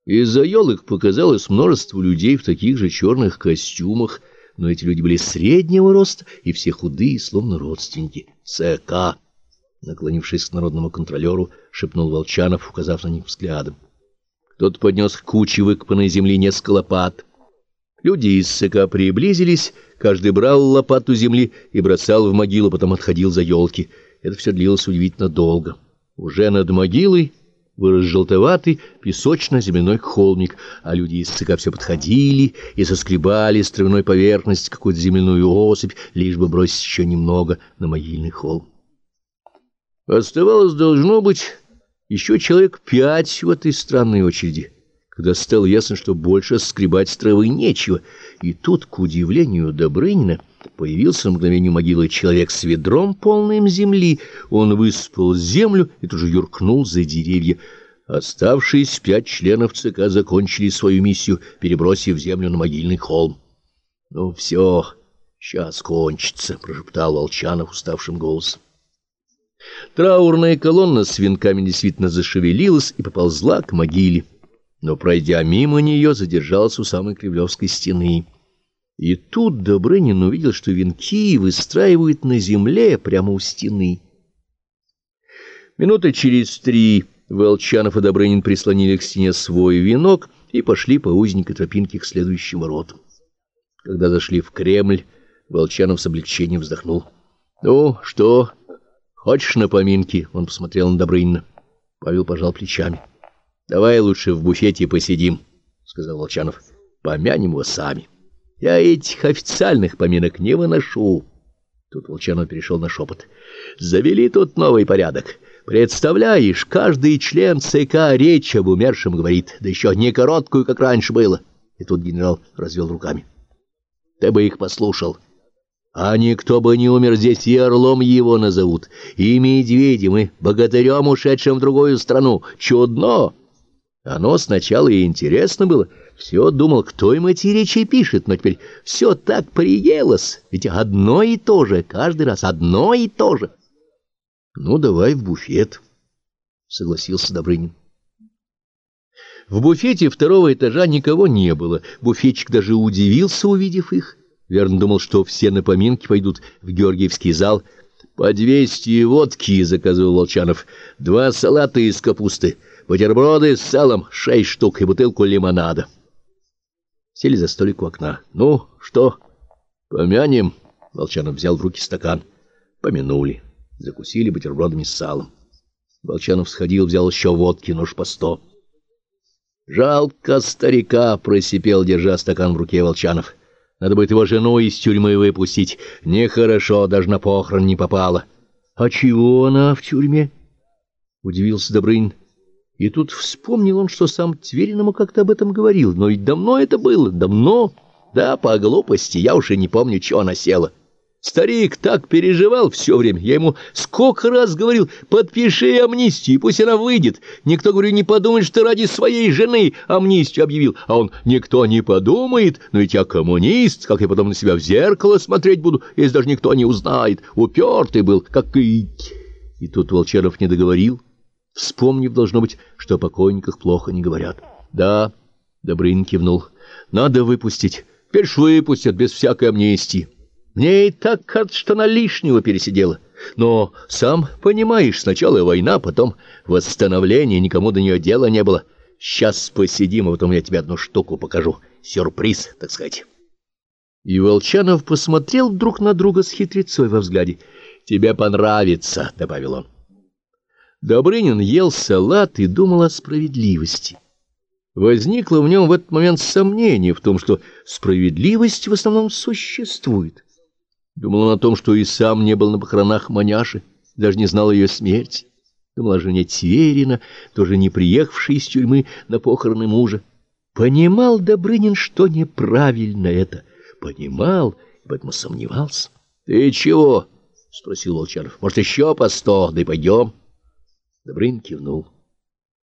Из-за елок показалось множество людей в таких же черных костюмах, но эти люди были среднего роста и все худые, словно родственники. ЦК, наклонившись к народному контролеру, шепнул Волчанов, указав на них взглядом. Кто-то поднес к куче выкопанной земли несколько лопат. Люди из ЦК приблизились, каждый брал лопату земли и бросал в могилу, потом отходил за елки. Это все длилось удивительно долго. Уже над могилой вырос желтоватый песочно-земляной холмик, а люди из ЦК все подходили и соскребали с травяной поверхности какую-то земляную осыпь, лишь бы бросить еще немного на могильный холм. Оставалось, должно быть, еще человек 5 в этой странной очереди, когда стало ясно, что больше скребать с травы нечего, и тут, к удивлению Добрынина, появился на мгновение у могилы человек с ведром, полным земли. Он высыпал землю и тут же юркнул за деревья. Оставшиеся 5 членов ЦК закончили свою миссию, перебросив землю на могильный холм. — Ну все, сейчас кончится, — прошептал Волчанов уставшим голосом. Траурная колонна с венками действительно зашевелилась и поползла к могиле, но, пройдя мимо нее, задержалась у самой Кремлевской стены. И тут Добрынин увидел, что венки выстраивают на земле прямо у стены. Минуты через 3 Волчанов и Добрынин прислонили к стене свой венок и пошли по узенькой тропинке к следующим воротам. Когда зашли в Кремль, Волчанов с облегчением вздохнул. — Ну, что, хочешь на поминки? — он посмотрел на Добрынина. Павел пожал плечами. — Давай лучше в буфете посидим, — сказал Волчанов. — Помянем его сами. Я этих официальных поминок не выношу. Тут Волчанов перешел на шепот. Завели тут новый порядок. Представляешь, каждый член ЦК речь об умершем говорит, да еще не короткую, как раньше было. И тут генерал развел руками. Ты бы их послушал. А никто бы не умер, здесь и орлом его назовут, и медведем, и богатырем, ушедшим в другую страну. Чудно! Оно сначала и интересно было. Все думал, кто им эти речи пишет, но теперь все так приелось. Ведь одно и то же, каждый раз одно и то же. — Ну, давай в буфет, — согласился Добрынин. В буфете 2-го этажа никого не было. Буфетчик даже удивился, увидев их. Верно думал, что все на поминки пойдут в Георгиевский зал. — По 200 водки, — заказывал Волчанов, — 2 салата из капусты, бутерброды с салом, 6 штук и бутылку лимонада. Сели за столик у окна. — Ну, что, помянем? — Волчанов взял в руки стакан. Помянули. Закусили бутербродами с салом. Волчанов сходил, взял еще водки, но уж по 100. — Жалко старика, — просипел, держа стакан в руке Волчанов. — Надо будет его жену из тюрьмы выпустить. Нехорошо, даже на похорон не попала. — А чего она в тюрьме? — удивился Добрынин. И тут вспомнил он, что сам Твериному как-то об этом говорил. Но ведь давно это было, давно. Да, по глупости, я уж и не помню, чего она села. Старик так переживал все время. Я ему сколько раз говорил, подпиши амнистию, пусть она выйдет. Никто, говорю, не подумает, что ради своей жены амнистию объявил. А он, никто не подумает, но ведь я коммунист, как я потом на себя в зеркало смотреть буду, если даже никто не узнает. Упертый был, как и... И тут Волчанов не договорил, вспомнив, должно быть, что о покойниках плохо не говорят. — Да, — Добрынин кивнул, — надо выпустить. Теперь ж выпустят без всякой амнистии. Мне и так кажется, что она лишнего пересидела. Но, сам понимаешь, сначала война, потом восстановление, никому до нее дела не было. Сейчас посидим, а потом я тебе одну штуку покажу. Сюрприз, так сказать. И Волчанов посмотрел друг на друга с хитрецой во взгляде. — Тебе понравится, — добавил он. Добрынин ел салат и думал о справедливости. Возникло в нем в этот момент сомнение в том, что справедливость в основном существует. Думал он о том, что и сам не был на похоронах Маняши, даже не знал ее смерти. Думал о жене Тверина, тоже не приехавшей из тюрьмы на похороны мужа. Понимал Добрынин, что неправильно это. Понимал, и поэтому сомневался. — Ты чего? — спросил Волчанов. — Может, еще по 100, да и пойдем? Добрынин кивнул.